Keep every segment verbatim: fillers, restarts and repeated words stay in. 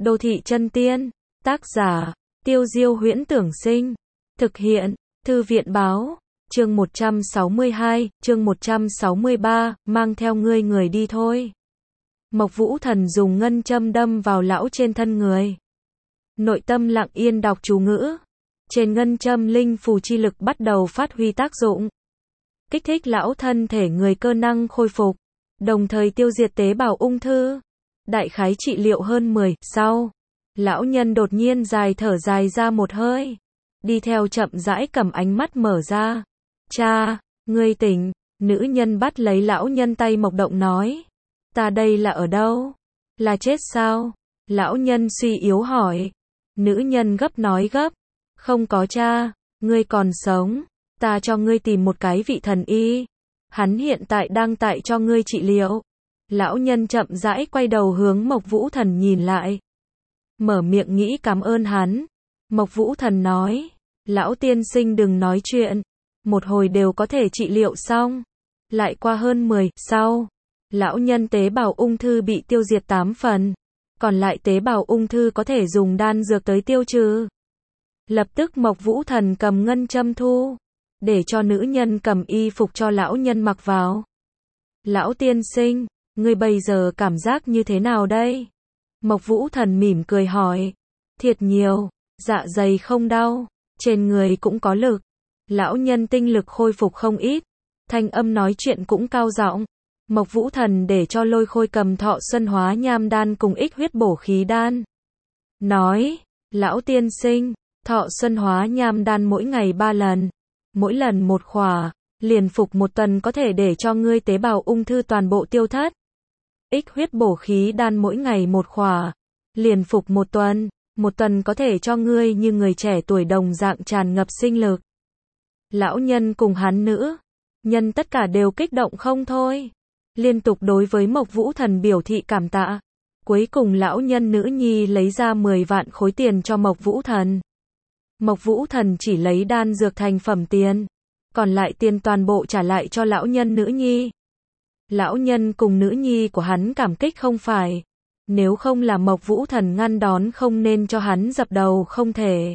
Đô thị chân tiên, tác giả, Tiêu Diêu Huyễn Tưởng Sinh, thực hiện, Thư viện Báo, chương một trăm sáu mươi hai, chương một trăm sáu mươi ba, mang theo ngươi người đi thôi. Mộc Vũ Thần dùng ngân châm đâm vào lão trên thân người. Nội tâm lặng yên đọc chú ngữ. Trên ngân châm linh phù chi lực bắt đầu phát huy tác dụng. Kích thích lão thân thể người cơ năng khôi phục, đồng thời tiêu diệt tế bào ung thư. Đại khái trị liệu hơn mười, sau, lão nhân đột nhiên dài thở dài ra một hơi. Đi theo chậm rãi cầm ánh mắt mở ra. Cha, ngươi tỉnh, nữ nhân bắt lấy lão nhân tay Mộc Động nói. Ta đây là ở đâu? Là chết sao? Lão nhân suy yếu hỏi. Nữ nhân gấp nói gấp. Không có cha, ngươi còn sống. Ta cho ngươi tìm một cái vị thần y. Hắn hiện tại đang tại cho ngươi trị liệu. Lão nhân chậm rãi quay đầu hướng Mộc Vũ Thần nhìn lại. Mở miệng nghĩ cảm ơn hắn. Mộc Vũ Thần nói. Lão tiên sinh đừng nói chuyện. Một hồi đều có thể trị liệu xong. Lại qua hơn mười, sau. Lão nhân tế bào ung thư bị tiêu diệt tám phần. Còn lại tế bào ung thư có thể dùng đan dược tới tiêu trừ. Lập tức Mộc Vũ Thần cầm ngân châm thu. Để cho nữ nhân cầm y phục cho lão nhân mặc vào. Lão tiên sinh, ngươi bây giờ cảm giác như thế nào đây? Mộc Vũ Thần mỉm cười hỏi. Thiệt nhiều, dạ dày không đau, trên người cũng có lực. Lão nhân tinh lực khôi phục không ít. Thanh âm nói chuyện cũng cao giọng. Mộc Vũ Thần để cho Lôi Khôi cầm Thọ Xuân Hóa Nham đan cùng ích huyết bổ khí đan. Nói, lão tiên sinh, Thọ Xuân Hóa Nham đan mỗi ngày ba lần. Mỗi lần một khỏa, liền phục một tuần có thể để cho ngươi tế bào ung thư toàn bộ tiêu thất. Ích huyết bổ khí đan mỗi ngày một khỏa, liền phục một tuần, một tuần có thể cho ngươi như người trẻ tuổi đồng dạng tràn ngập sinh lực. Lão nhân cùng hắn nữ, nhân tất cả đều kích động không thôi. Liên tục đối với Mộc Vũ Thần biểu thị cảm tạ. Cuối cùng lão nhân nữ nhi lấy ra mười vạn khối tiền cho Mộc Vũ Thần. Mộc Vũ Thần chỉ lấy đan dược thành phẩm tiền, còn lại tiền toàn bộ trả lại cho lão nhân nữ nhi. Lão nhân cùng nữ nhi của hắn cảm kích không phải. Nếu không là Mộc Vũ Thần ngăn đón không nên cho hắn dập đầu không thể.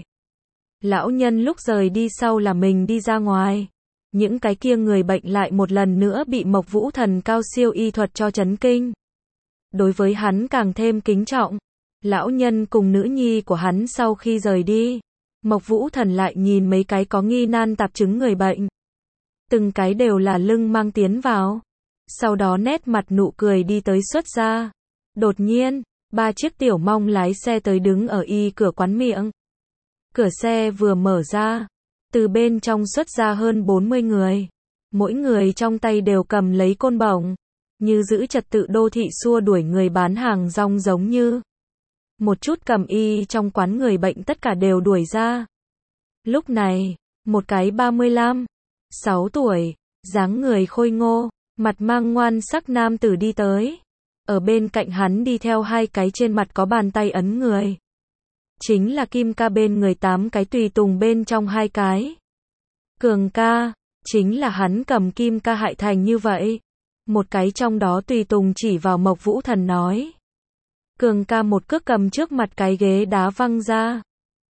Lão nhân lúc rời đi sau là mình đi ra ngoài. Những cái kia người bệnh lại một lần nữa bị Mộc Vũ Thần cao siêu y thuật cho chấn kinh. Đối với hắn càng thêm kính trọng. Lão nhân cùng nữ nhi của hắn sau khi rời đi, Mộc Vũ Thần lại nhìn mấy cái có nghi nan tạp chứng người bệnh. Từng cái đều là lưng mang tiến vào. Sau đó nét mặt nụ cười đi tới xuất ra. Đột nhiên, ba chiếc tiểu mong lái xe tới đứng ở y cửa quán miệng. Cửa xe vừa mở ra, từ bên trong xuất ra hơn bốn mươi người. Mỗi người trong tay đều cầm lấy côn bổng, như giữ trật tự đô thị xua đuổi người bán hàng rong giống như. Một chút cầm y trong quán người bệnh tất cả đều đuổi ra. Lúc này, một cái ba mươi lăm, sáu tuổi, dáng người khôi ngô, mặt mang ngoan sắc nam tử đi tới. Ở bên cạnh hắn đi theo hai cái trên mặt có bàn tay ấn người. Chính là Kim Ca bên người tám cái tùy tùng bên trong hai cái. Cường ca, chính là hắn cầm Kim Ca hại thành như vậy. Một cái trong đó tùy tùng chỉ vào Mộc Vũ Thần nói. Cường ca một cước cầm trước mặt cái ghế đá văng ra.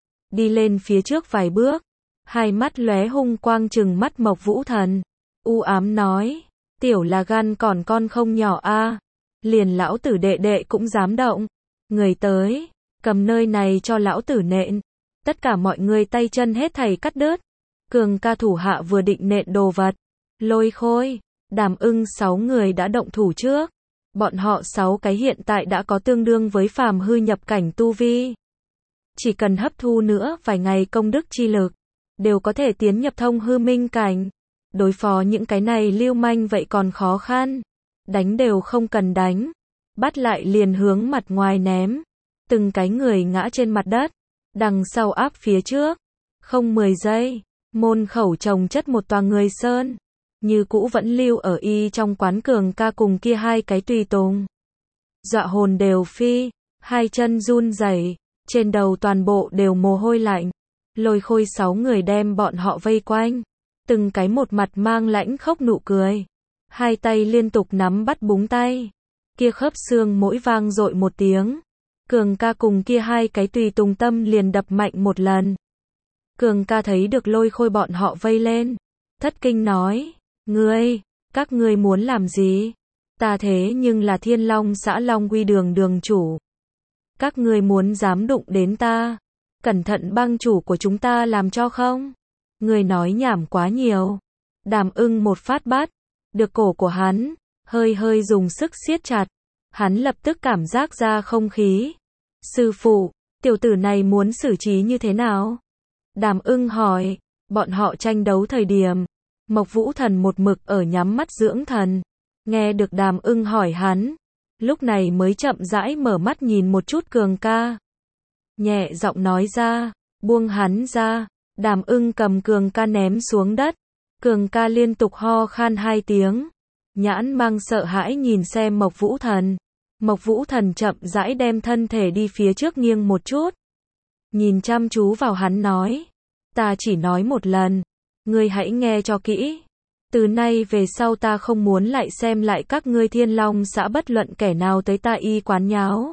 Đi lên phía trước vài bước. Hai mắt lóe hung quang trừng mắt Mộc Vũ Thần. U ám nói. Tiểu là gan còn con không nhỏ a. Liền lão tử đệ đệ cũng dám động. Người tới. Cầm nơi này cho lão tử nện. Tất cả mọi người tay chân hết thảy cắt đứt. Cường ca thủ hạ vừa định nện đồ vật. Lôi Khôi, Đàm Ưng sáu người đã động thủ trước. Bọn họ sáu cái hiện tại đã có tương đương với phàm hư nhập cảnh tu vi. Chỉ cần hấp thu nữa vài ngày công đức chi lực, đều có thể tiến nhập thông hư minh cảnh. Đối phó những cái này lưu manh vậy còn khó khăn. Đánh đều không cần đánh. Bắt lại liền hướng mặt ngoài ném. Từng cái người ngã trên mặt đất. Đằng sau áp phía trước. Không mười giây. Môn khẩu trồng chất một tòa người sơn. Như cũ vẫn lưu ở y trong quán Cường ca cùng kia hai cái tùy tùng. Dọa hồn đều phi. Hai chân run rẩy, trên đầu toàn bộ đều mồ hôi lạnh. Lôi Khôi sáu người đem bọn họ vây quanh. Từng cái một mặt mang lãnh khốc nụ cười. Hai tay liên tục nắm bắt búng tay. Kia khớp xương mỗi vang dội một tiếng. Cường ca cùng kia hai cái tùy tùng tâm liền đập mạnh một lần. Cường ca thấy được Lôi Khôi bọn họ vây lên, thất kinh nói, ngươi, các ngươi muốn làm gì? Ta thế nhưng là Thiên Long xã Long Quy đường đường chủ. Các ngươi muốn dám đụng đến ta, cẩn thận bang chủ của chúng ta làm cho không? Ngươi nói nhảm quá nhiều. Đàm Ưng một phát bắt được cổ của hắn, hơi hơi dùng sức siết chặt. Hắn lập tức cảm giác ra không khí. Sư phụ, tiểu tử này muốn xử trí như thế nào? Đàm Ưng hỏi. Bọn họ tranh đấu thời điểm, Mộc Vũ Thần một mực ở nhắm mắt dưỡng thần. Nghe được Đàm Ưng hỏi hắn, lúc này mới chậm rãi mở mắt nhìn một chút Cường ca. Nhẹ giọng nói ra, buông hắn ra. Đàm Ưng cầm Cường ca ném xuống đất. Cường ca liên tục ho khan hai tiếng. Nhãn mang sợ hãi nhìn xem Mộc Vũ Thần. Mộc Vũ Thần chậm rãi đem thân thể đi phía trước nghiêng một chút. Nhìn chăm chú vào hắn nói. Ta chỉ nói một lần. Ngươi hãy nghe cho kỹ. Từ nay về sau ta không muốn lại xem lại các ngươi Thiên Long xã bất luận kẻ nào tới ta y quán nháo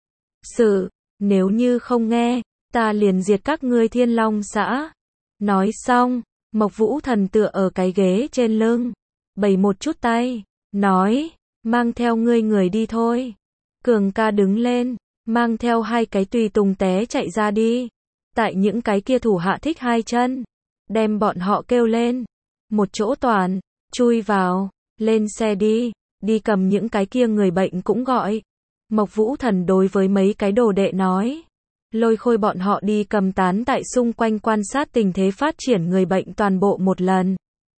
sự. Nếu như không nghe, ta liền diệt các ngươi Thiên Long xã. Nói xong, Mộc Vũ Thần tựa ở cái ghế trên lưng, bày một chút tay, nói, mang theo ngươi người đi thôi. Cường ca đứng lên, mang theo hai cái tùy tùng té chạy ra đi. Tại những cái kia thủ hạ thích hai chân, đem bọn họ kêu lên. Một chỗ toàn, chui vào, lên xe đi, đi cầm những cái kia người bệnh cũng gọi. Mộc Vũ Thần đối với mấy cái đồ đệ nói. Lôi Khôi bọn họ đi cầm tán tại xung quanh quan sát tình thế phát triển người bệnh toàn bộ một lần.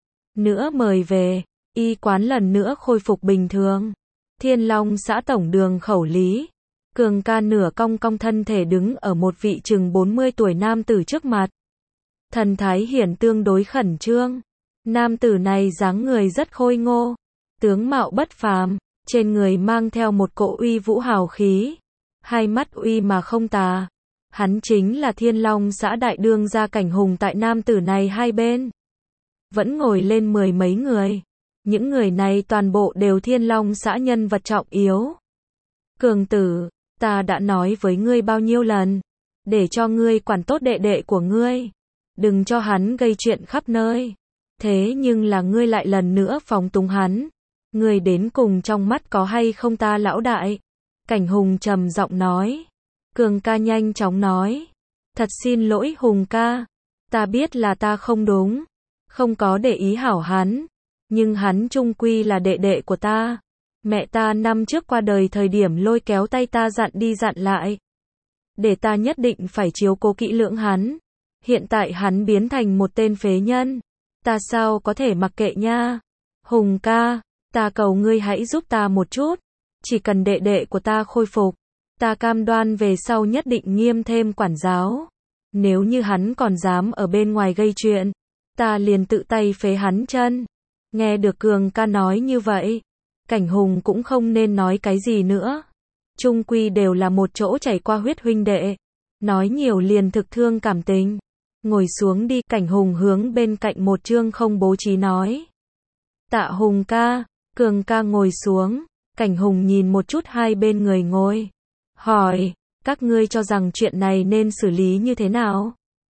Nữa mời về, y quán lần nữa khôi phục bình thường. Thiên Long xã tổng đường khẩu lý. Cường ca nửa cong cong thân thể đứng ở một vị chừng bốn mươi tuổi nam tử trước mặt. Thần thái hiển tương đối khẩn trương. Nam tử này dáng người rất khôi ngô, tướng mạo bất phàm, trên người mang theo một cỗ uy vũ hào khí, hai mắt uy mà không tà. Hắn chính là Thiên Long xã đại đương gia Cảnh Hùng. Tại nam tử này hai bên vẫn ngồi lên mười mấy người. Những người này toàn bộ đều Thiên Long xã nhân vật trọng yếu. Cường tử, ta đã nói với ngươi bao nhiêu lần, để cho ngươi quản tốt đệ đệ của ngươi, đừng cho hắn gây chuyện khắp nơi. Thế nhưng là ngươi lại lần nữa phóng túng hắn. Ngươi đến cùng trong mắt có hay không ta lão đại? Cảnh Hùng trầm giọng nói. Cường ca nhanh chóng nói. Thật xin lỗi Hùng ca. Ta biết là ta không đúng. Không có để ý hảo hắn. Nhưng hắn chung quy là đệ đệ của ta. Mẹ ta năm trước qua đời thời điểm lôi kéo tay ta dặn đi dặn lại. Để ta nhất định phải chiếu cố kỹ lưỡng hắn. Hiện tại hắn biến thành một tên phế nhân. Ta sao có thể mặc kệ nha. Hùng ca, ta cầu ngươi hãy giúp ta một chút. Chỉ cần đệ đệ của ta khôi phục, ta cam đoan về sau nhất định nghiêm thêm quản giáo. Nếu như hắn còn dám ở bên ngoài gây chuyện, ta liền tự tay phế hắn chân. Nghe được Cường ca nói như vậy, Cảnh Hùng cũng không nên nói cái gì nữa. Chung quy đều là một chỗ chảy qua huyết huynh đệ. Nói nhiều liền thực thương cảm tình. Ngồi xuống đi. Cảnh Hùng hướng bên cạnh một chương không bố trí nói. Tạ Hùng ca. Cường ca ngồi xuống. Cảnh Hùng nhìn một chút hai bên người ngồi. Hỏi, các ngươi cho rằng chuyện này nên xử lý như thế nào?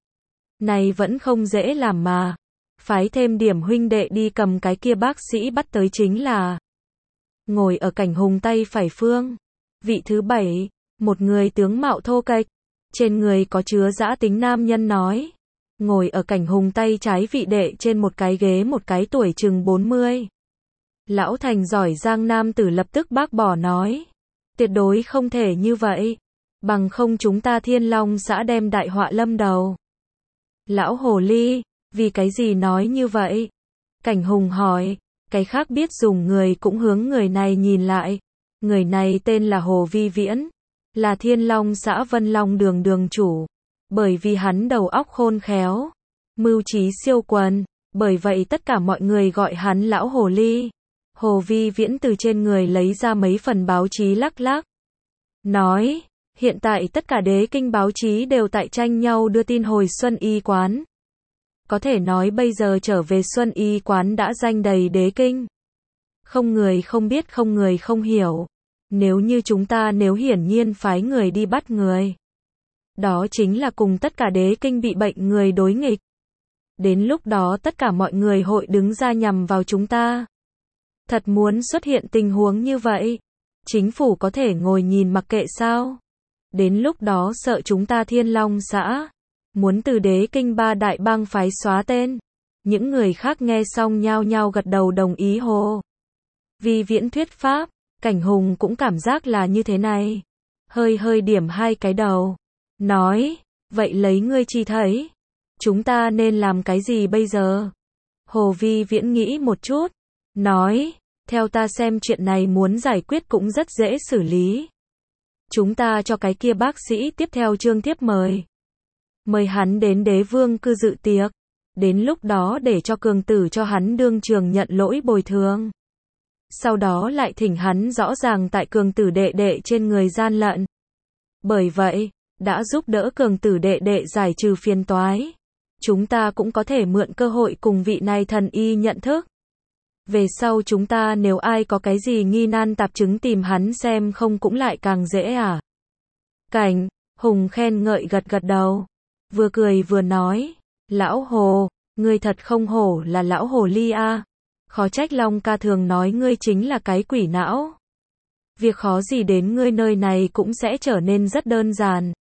Này vẫn không dễ làm mà. Phái thêm điểm huynh đệ đi cầm cái kia bác sĩ bắt tới chính là. Ngồi ở Cảnh Hùng tay phải phương. Vị thứ bảy, một người tướng mạo thô kệch, trên người có chứa dã tính nam nhân nói. Ngồi ở Cảnh Hùng tay trái vị đệ trên một cái ghế một cái tuổi chừng bốn mươi. Lão thành giỏi giang nam tử lập tức bác bỏ nói. Tuyệt đối không thể như vậy. Bằng không chúng ta Thiên Long xã đem đại họa lâm đầu. Lão hồ ly, vì cái gì nói như vậy? Cảnh Hùng hỏi. Cái khác biết dùng người cũng hướng người này nhìn lại. Người này tên là Hồ Vi Viễn, là Thiên Long xã Vân Long đường đường chủ. Bởi vì hắn đầu óc khôn khéo, mưu trí siêu quần, bởi vậy tất cả mọi người gọi hắn lão hồ ly. Hồ Vi Viễn từ trên người lấy ra mấy phần báo chí lắc lắc. Nói, hiện tại tất cả đế kinh báo chí đều tại tranh nhau đưa tin hồi Xuân Y quán. Có thể nói bây giờ trở về Xuân Y quán đã danh đầy đế kinh. Không người không biết không người không hiểu. Nếu như chúng ta nếu hiển nhiên phái người đi bắt người. Đó chính là cùng tất cả đế kinh bị bệnh người đối nghịch. Đến lúc đó tất cả mọi người hội đứng ra nhằm vào chúng ta. Thật muốn xuất hiện tình huống như vậy. Chính phủ có thể ngồi nhìn mặc kệ sao? Đến lúc đó sợ chúng ta Thiên Long xã. Muốn từ đế kinh ba đại bang phái xóa tên. Những người khác nghe xong nhao nhao gật đầu đồng ý hồ. Vì viễn thuyết pháp, Cảnh Hùng cũng cảm giác là như thế này. Hơi hơi điểm hai cái đầu. Nói, vậy lấy ngươi chi thấy. Chúng ta nên làm cái gì bây giờ? Hồ Vi Viễn nghĩ một chút. Nói, theo ta xem chuyện này muốn giải quyết cũng rất dễ xử lý. Chúng ta cho cái kia bác sĩ tiếp theo trương thiếp mời. Mời hắn đến đế vương cư dự tiệc. Đến lúc đó để cho cường tử cho hắn đương trường nhận lỗi bồi thường. Sau đó lại thỉnh hắn rõ ràng tại cường tử đệ đệ trên người gian lận. Bởi vậy, đã giúp đỡ cường tử đệ đệ giải trừ phiền toái. Chúng ta cũng có thể mượn cơ hội cùng vị này thần y nhận thức. Về sau chúng ta nếu ai có cái gì nghi nan tạp chứng tìm hắn xem không cũng lại càng dễ à. Cảnh Hùng khen ngợi gật gật đầu. Vừa cười vừa nói. Lão Hồ, ngươi thật không hổ là lão hồ ly a. Khó trách Long ca thường nói ngươi chính là cái quỷ não. Việc khó gì đến ngươi nơi này cũng sẽ trở nên rất đơn giản.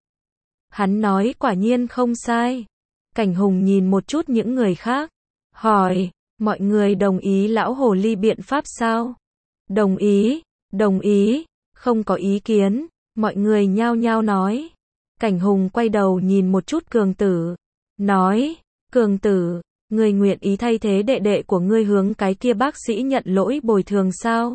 Hắn nói quả nhiên không sai. Cảnh Hùng nhìn một chút những người khác. Hỏi, mọi người đồng ý lão hồ ly biện pháp sao? Đồng ý, đồng ý, không có ý kiến. Mọi người nhao nhao nói. Cảnh Hùng quay đầu nhìn một chút cường tử. Nói, cường tử, ngươi nguyện ý thay thế đệ đệ của ngươi hướng cái kia bác sĩ nhận lỗi bồi thường sao?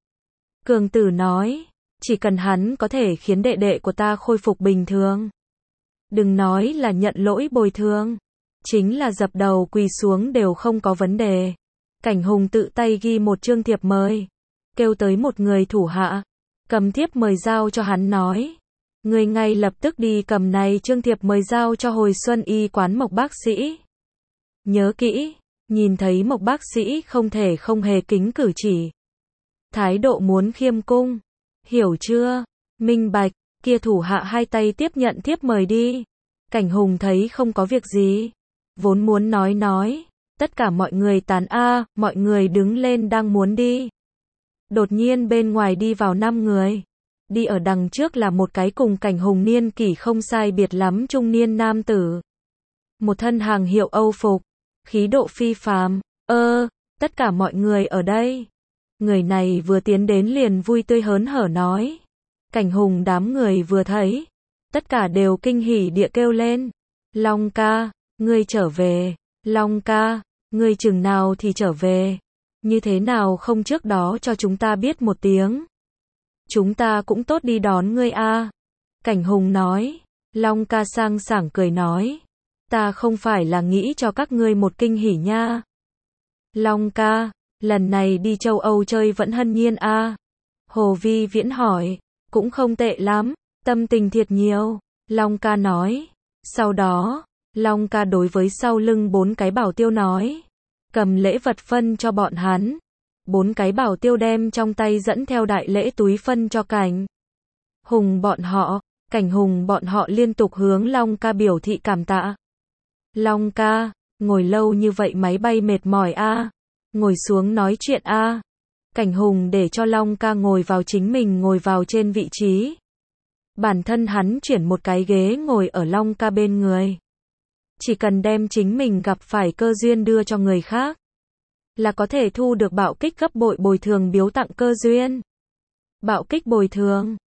Cường tử nói, chỉ cần hắn có thể khiến đệ đệ của ta khôi phục bình thường. Đừng nói là nhận lỗi bồi thường. Chính là dập đầu quỳ xuống đều không có vấn đề. Cảnh Hùng tự tay ghi một chương thiệp mời. Kêu tới một người thủ hạ. Cầm thiệp mời giao cho hắn nói. Người ngay lập tức đi cầm này chương thiệp mời giao cho hồi xuân y quán Mộc bác sĩ. Nhớ kỹ, nhìn thấy Mộc bác sĩ không thể không hề kính cử chỉ. Thái độ muốn khiêm cung. Hiểu chưa? Minh bạch, kia thủ hạ hai tay tiếp nhận thiếp mời đi. Cảnh Hùng thấy không có việc gì. Vốn muốn nói nói. Tất cả mọi người tán a, mọi người đứng lên đang muốn đi. Đột nhiên bên ngoài đi vào năm người. Đi ở đằng trước là một cái cùng Cảnh Hùng niên kỷ không sai biệt lắm trung niên nam tử. Một thân hàng hiệu Âu phục. Khí độ phi phàm. Ơ, tất cả mọi người ở đây. Người này vừa tiến đến liền vui tươi hớn hở nói. Cảnh Hùng đám người vừa thấy. Tất cả đều kinh hỉ địa kêu lên. Long ca, ngươi trở về. Long ca, ngươi chừng nào thì trở về. Như thế nào không trước đó cho chúng ta biết một tiếng. Chúng ta cũng tốt đi đón ngươi a. Cảnh Hùng nói. Long ca sang sảng cười nói. Ta không phải là nghĩ cho các ngươi một kinh hỉ nha. Long ca, lần này đi châu Âu chơi vẫn hân nhiên a. Hồ Vi Viễn hỏi. Cũng không tệ lắm, tâm tình thiệt nhiều. Long ca nói. Sau đó, Long ca đối với sau lưng bốn cái bảo tiêu nói. Cầm lễ vật phân cho bọn hắn. Bốn cái bảo tiêu đem trong tay dẫn theo đại lễ túi phân cho Cảnh Hùng bọn họ. Cảnh Hùng bọn họ liên tục hướng Long ca biểu thị cảm tạ. Long ca, ngồi lâu như vậy máy bay mệt mỏi a. Ngồi xuống nói chuyện a. Cảnh Hùng để cho Long ca ngồi vào chính mình ngồi vào trên vị trí. Bản thân hắn chuyển một cái ghế ngồi ở Long ca bên người. Chỉ cần đem chính mình gặp phải cơ duyên đưa cho người khác. Là có thể thu được bạo kích gấp bội bồi thường biếu tặng cơ duyên. Bạo kích bồi thường.